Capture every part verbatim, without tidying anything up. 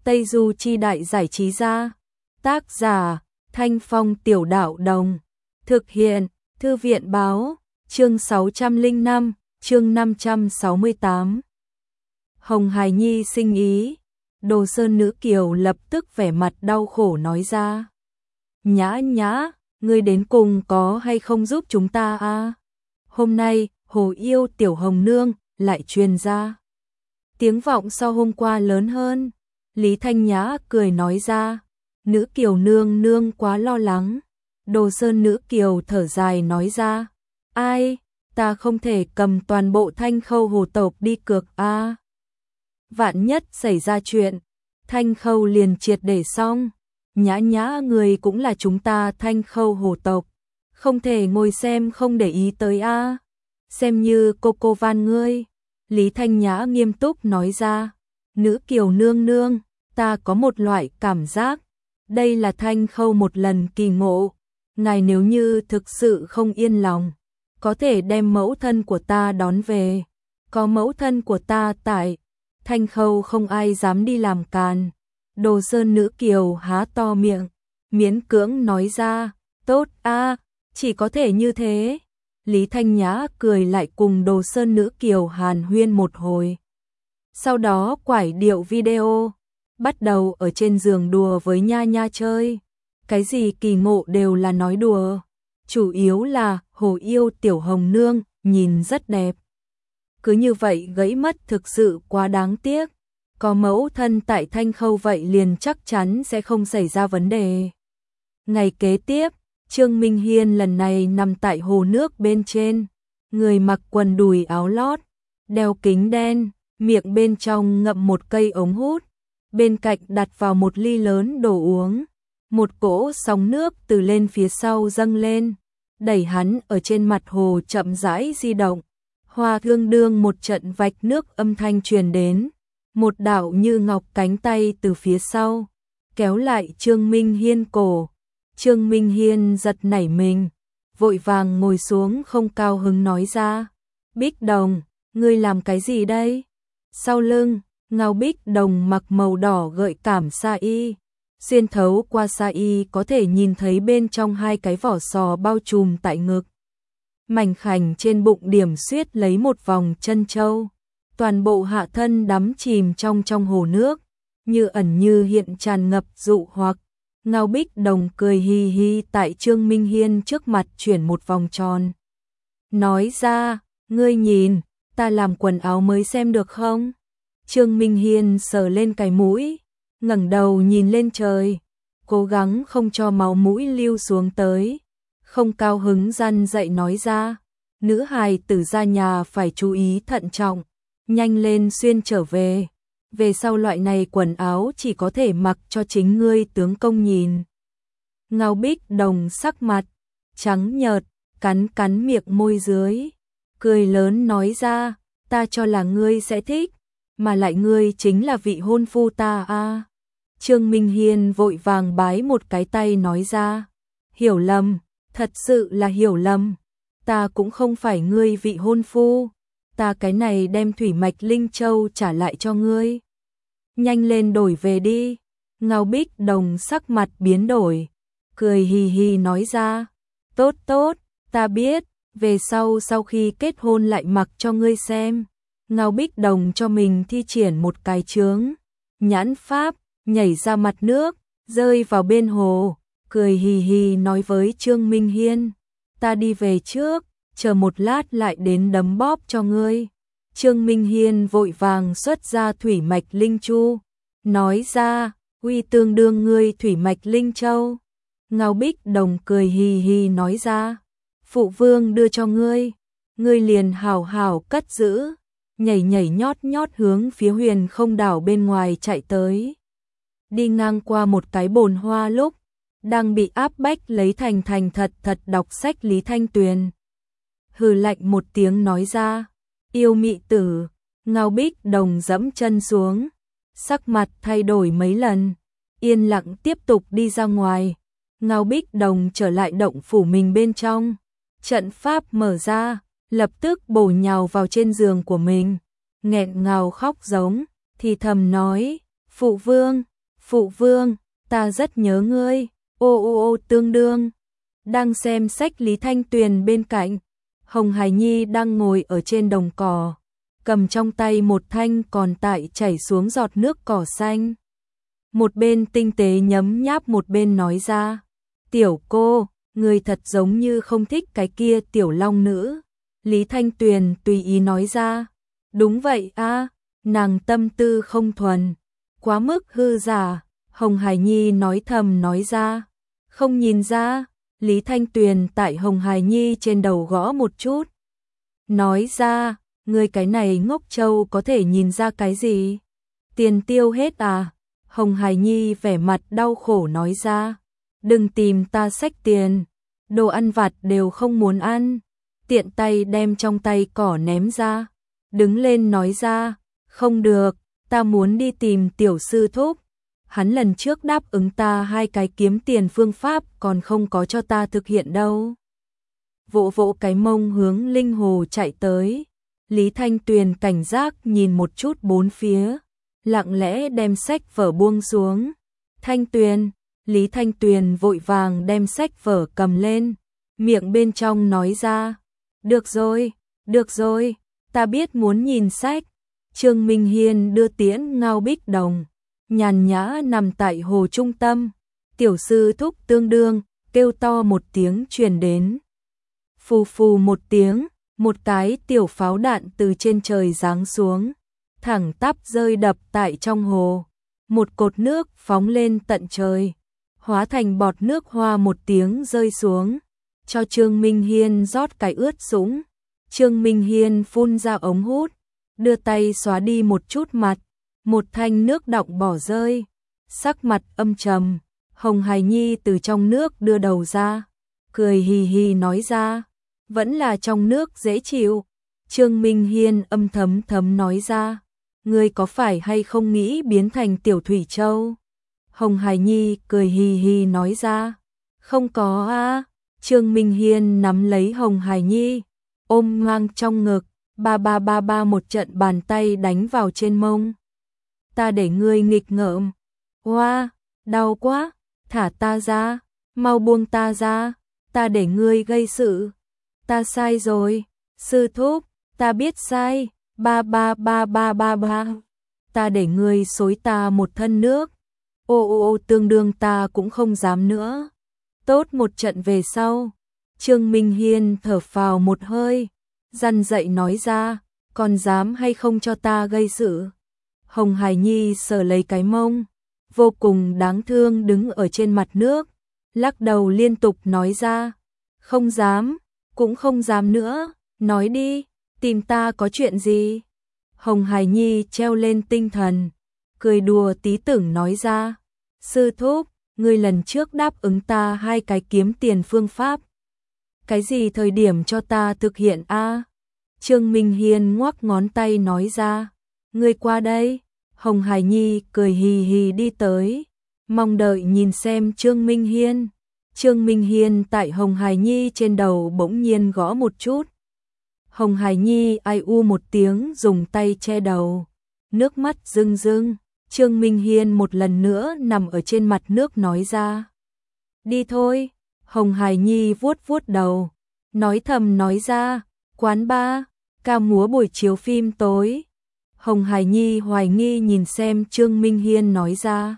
Tây Du Chi Đại Giải Trí Gia. Tác giả, Thanh Phong Tiểu Đạo Đồng. Thực hiện, Thư viện Báo. Chương sáu trăm lẻ năm, chương năm trăm sáu mươi tám. Hồng Hải Nhi sinh ý. Đồ Sơn Nữ Kiều lập tức vẻ mặt đau khổ nói ra. Nhã nhã, ngươi đến cùng có hay không giúp chúng ta a? Hôm nay, Hồ Yêu Tiểu Hồng Nương lại truyền ra. Tiếng vọng so hôm qua lớn hơn. Lý Thanh Nhã cười nói ra. Nữ Kiều nương nương quá lo lắng. Đồ Sơn Nữ Kiều thở dài nói ra. Ai, ta không thể cầm toàn bộ Thanh Khâu hồ tộc đi cược a. Vạn nhất xảy ra chuyện, Thanh Khâu liền triệt để xong. Nhã nhã người cũng là chúng ta Thanh Khâu hồ tộc, không thể ngồi xem không để ý tới a. Xem như cô cô van ngươi. Lý Thanh Nhã nghiêm túc nói ra. Nữ Kiều nương nương, ta có một loại cảm giác, đây là Thanh Khâu một lần kỳ ngộ. Ngài nếu như thực sự không yên lòng, có thể đem mẫu thân của ta đón về. Có mẫu thân của ta tại Thanh Khâu không ai dám đi làm càn. Đồ Sơn Nữ Kiều há to miệng, miễn cưỡng nói ra. Tốt a, chỉ có thể như thế. Lý Thanh Nhã cười lại cùng Đồ Sơn Nữ Kiều hàn huyên một hồi. Sau đó quải điệu video, bắt đầu ở trên giường đùa với Nha Nha chơi. Cái gì kỳ ngộ đều là nói đùa. Chủ yếu là Hồ Yêu Tiểu Hồng Nương nhìn rất đẹp. Cứ như vậy gãy mất thực sự quá đáng tiếc. Có mẫu thân tại Thanh Khâu vậy liền chắc chắn sẽ không xảy ra vấn đề. Ngày kế tiếp, Trương Minh Hiên lần này nằm tại hồ nước bên trên. Người mặc quần đùi áo lót, đeo kính đen, miệng bên trong ngậm một cây ống hút. Bên cạnh đặt vào một ly lớn đồ uống. Một cỗ sóng nước từ lên phía sau dâng lên, đẩy hắn ở trên mặt hồ chậm rãi di động. Hoa thương đương một trận vạch nước âm thanh truyền đến. Một đạo như ngọc cánh tay từ phía sau kéo lại Trương Minh Hiên cổ. Trương Minh Hiên giật nảy mình, vội vàng ngồi xuống không cao hứng nói ra. Bích Đồng, ngươi làm cái gì đây? Sau lưng, Ngao Bích Đồng mặc màu đỏ gợi cảm sa y. Xuyên thấu qua sa y có thể nhìn thấy bên trong hai cái vỏ sò bao trùm tại ngực. Mảnh khảnh trên bụng điểm xuyết lấy một vòng chân châu. Toàn bộ hạ thân đắm chìm trong trong hồ nước, như ẩn như hiện tràn ngập dụ hoặc. Ngao Bích Đồng cười hi hi tại Trương Minh Hiên trước mặt chuyển một vòng tròn. Nói ra, ngươi nhìn, ta làm quần áo mới xem được không? Trương Minh Hiên sờ lên cái mũi, ngẩng đầu nhìn lên trời, cố gắng không cho máu mũi lưu xuống tới. Không cao hứng răn dậy nói ra, nữ hài tử ra nhà phải chú ý thận trọng, nhanh lên xuyên trở về. Về sau loại này quần áo chỉ có thể mặc cho chính ngươi tướng công nhìn. Ngao Bích Đồng sắc mặt trắng nhợt, cắn cắn miệng môi dưới, cười lớn nói ra, ta cho là ngươi sẽ thích, mà lại ngươi chính là vị hôn phu ta a. Trương Minh Hiên vội vàng bái một cái tay nói ra, hiểu lầm, thật sự là hiểu lầm, ta cũng không phải ngươi vị hôn phu, ta cái này đem thủy mạch linh châu trả lại cho ngươi. Nhanh lên đổi về đi. Ngao Bích Đồng sắc mặt biến đổi, cười hì hì nói ra, tốt tốt, ta biết, về sau sau khi kết hôn lại mặc cho ngươi xem. Ngao Bích Đồng cho mình thi triển một cái chướng nhãn pháp, nhảy ra mặt nước, rơi vào bên hồ, cười hì hì nói với Trương Minh Hiên, ta đi về trước, chờ một lát lại đến đấm bóp cho ngươi. Trương Minh Hiên vội vàng xuất ra thủy mạch linh chu, nói ra, uy tương đương ngươi thủy mạch linh châu. Ngao Bích Đồng cười hì hì nói ra, phụ vương đưa cho ngươi, ngươi liền hảo hảo cất giữ. Nhảy nhảy nhót nhót hướng phía Huyền Không đảo bên ngoài chạy tới. Đi ngang qua một cái bồn hoa lúc, đang bị áp bách lấy thành thành thật thật đọc sách Lý Thanh Tuyền. Hừ lạnh một tiếng nói ra, yêu mị tử. Ngao Bích Đồng dẫm chân xuống, sắc mặt thay đổi mấy lần, yên lặng tiếp tục đi ra ngoài. Ngao Bích Đồng trở lại động phủ mình bên trong, trận pháp mở ra, lập tức bổ nhào vào trên giường của mình, nghẹn ngào khóc giống, thì thầm nói, phụ vương, Phụ vương, ta rất nhớ ngươi. Ô ô ô tương đương. Đang xem sách Lý Thanh Tuyền bên cạnh. Hồng Hải Nhi đang ngồi ở trên đồng cỏ, cầm trong tay một thanh còn tại chảy xuống giọt nước cỏ xanh. Một bên tinh tế nhấm nháp một bên nói ra. Tiểu cô, người thật giống như không thích cái kia tiểu long nữ. Lý Thanh Tuyền tùy ý nói ra. Đúng vậy a, nàng tâm tư không thuần, quá mức hư giả. Hồng Hải Nhi nói thầm nói ra. Không nhìn ra. Lý Thanh Tuyền tại Hồng Hải Nhi trên đầu gõ một chút. Nói ra, người cái này ngốc trâu có thể nhìn ra cái gì? Tiền tiêu hết à? Hồng Hải Nhi vẻ mặt đau khổ nói ra. Đừng tìm ta xách tiền, đồ ăn vặt đều không muốn ăn. Tiện tay đem trong tay cỏ ném ra. Đứng lên nói ra, không được, ta muốn đi tìm tiểu sư thúc. Hắn lần trước đáp ứng ta hai cái kiếm tiền phương pháp còn không có cho ta thực hiện đâu. Vỗ vỗ cái mông hướng Linh Hồ chạy tới. Lý Thanh Tuyền cảnh giác nhìn một chút bốn phía, lặng lẽ đem sách vở buông xuống. Thanh Tuyền, Lý Thanh Tuyền vội vàng đem sách vở cầm lên, miệng bên trong nói ra. Được rồi, được rồi, ta biết muốn nhìn sách. Trương Minh Hiên đưa tiễn Ngao Bích Đồng, nhàn nhã nằm tại hồ trung tâm. Tiểu sư thúc tương đương, kêu to một tiếng truyền đến. Phù phù một tiếng, một cái tiểu pháo đạn từ trên trời giáng xuống, thẳng tắp rơi đập tại trong hồ. Một cột nước phóng lên tận trời, hóa thành bọt nước hoa một tiếng rơi xuống, cho Trương Minh Hiên rót cái ướt sũng. Trương Minh Hiên phun ra ống hút, đưa tay xóa đi một chút mặt, một thanh nước đọng bỏ rơi, sắc mặt âm trầm. Hồng Hải Nhi từ trong nước đưa đầu ra, cười hì hì nói ra. Vẫn là trong nước dễ chịu. Trương Minh Hiên âm thấm thấm nói ra. Ngươi có phải hay không nghĩ biến thành tiểu Thủy Châu? Hồng Hải Nhi cười hì hì nói ra. Không có a. Trương Minh Hiên nắm lấy Hồng Hải Nhi, ôm ngang trong ngực, ba ba ba ba một trận bàn tay đánh vào trên mông. Ta để ngươi nghịch ngợm. Oa, đau quá, thả ta ra, mau buông ta ra, ta để ngươi gây sự. Ta sai rồi, sư thúc, ta biết sai. Ba ba ba ba ba ba. Ta để ngươi xối ta một thân nước. Ô ô ô tương đương ta cũng không dám nữa. Tốt một trận về sau, Trương Minh Hiên thở phào một hơi, răn dậy nói ra, còn dám hay không cho ta gây sự. Hồng Hải Nhi sờ lấy cái mông, vô cùng đáng thương đứng ở trên mặt nước, lắc đầu liên tục nói ra, không dám, cũng không dám nữa, nói đi, tìm ta có chuyện gì. Hồng Hải Nhi treo lên tinh thần, cười đùa tí tưởng nói ra, sư thúc, ngươi lần trước đáp ứng ta hai cái kiếm tiền phương pháp. Cái gì thời điểm cho ta thực hiện a? Trương Minh Hiên ngoắc ngón tay nói ra, ngươi qua đây. Hồng Hải Nhi cười hì hì đi tới, mong đợi nhìn xem Trương Minh Hiên. Trương Minh Hiên tại Hồng Hải Nhi trên đầu bỗng nhiên gõ một chút. Hồng Hải Nhi ai u một tiếng dùng tay che đầu, nước mắt rưng rưng. Trương Minh Hiên một lần nữa nằm ở trên mặt nước nói ra, đi thôi. Hồng Hải Nhi vuốt vuốt đầu, nói thầm nói ra, quán ba, ca múa buổi chiếu phim tối. Hồng Hải Nhi hoài nghi nhìn xem Trương Minh Hiên nói ra,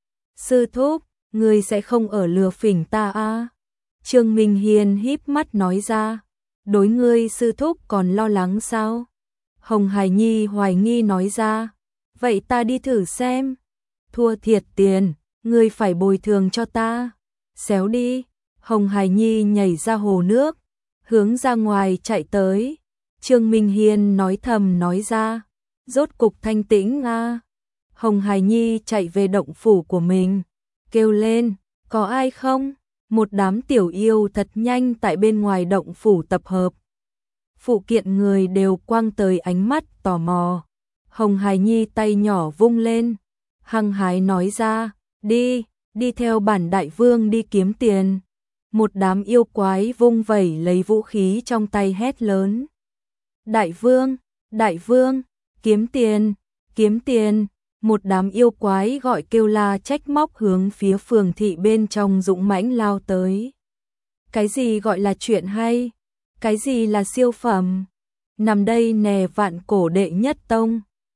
sư thúc, ngươi sẽ không ở lừa phỉnh ta a? Trương Minh Hiên híp mắt nói ra, đối ngươi sư thúc còn lo lắng sao? Hồng Hải Nhi hoài nghi nói ra, vậy ta đi thử xem. Thua thiệt tiền, ngươi phải bồi thường cho ta. Xéo đi. Hồng Hải Nhi nhảy ra hồ nước, hướng ra ngoài chạy tới. Trương Minh Hiên nói thầm nói ra, rốt cục thanh tĩnh a. Hồng Hải Nhi chạy về động phủ của mình, kêu lên, có ai không? Một đám tiểu yêu thật nhanh tại bên ngoài động phủ tập hợp. Phụ kiện người đều quang tới ánh mắt tò mò. Hồng Hải Nhi tay nhỏ vung lên, hăng hái nói ra, đi, đi theo bản đại vương đi kiếm tiền. Một đám yêu quái vung vẩy lấy vũ khí trong tay hét lớn. Đại vương, đại vương, kiếm tiền, kiếm tiền. một đám yêu quái gọi kêu la trách móc hướng phía phường thị bên trong dũng mãnh lao tới. Cái gì gọi là chuyện hay? Cái gì là siêu phẩm? Nằm đây nè vạn cổ đệ nhất tông.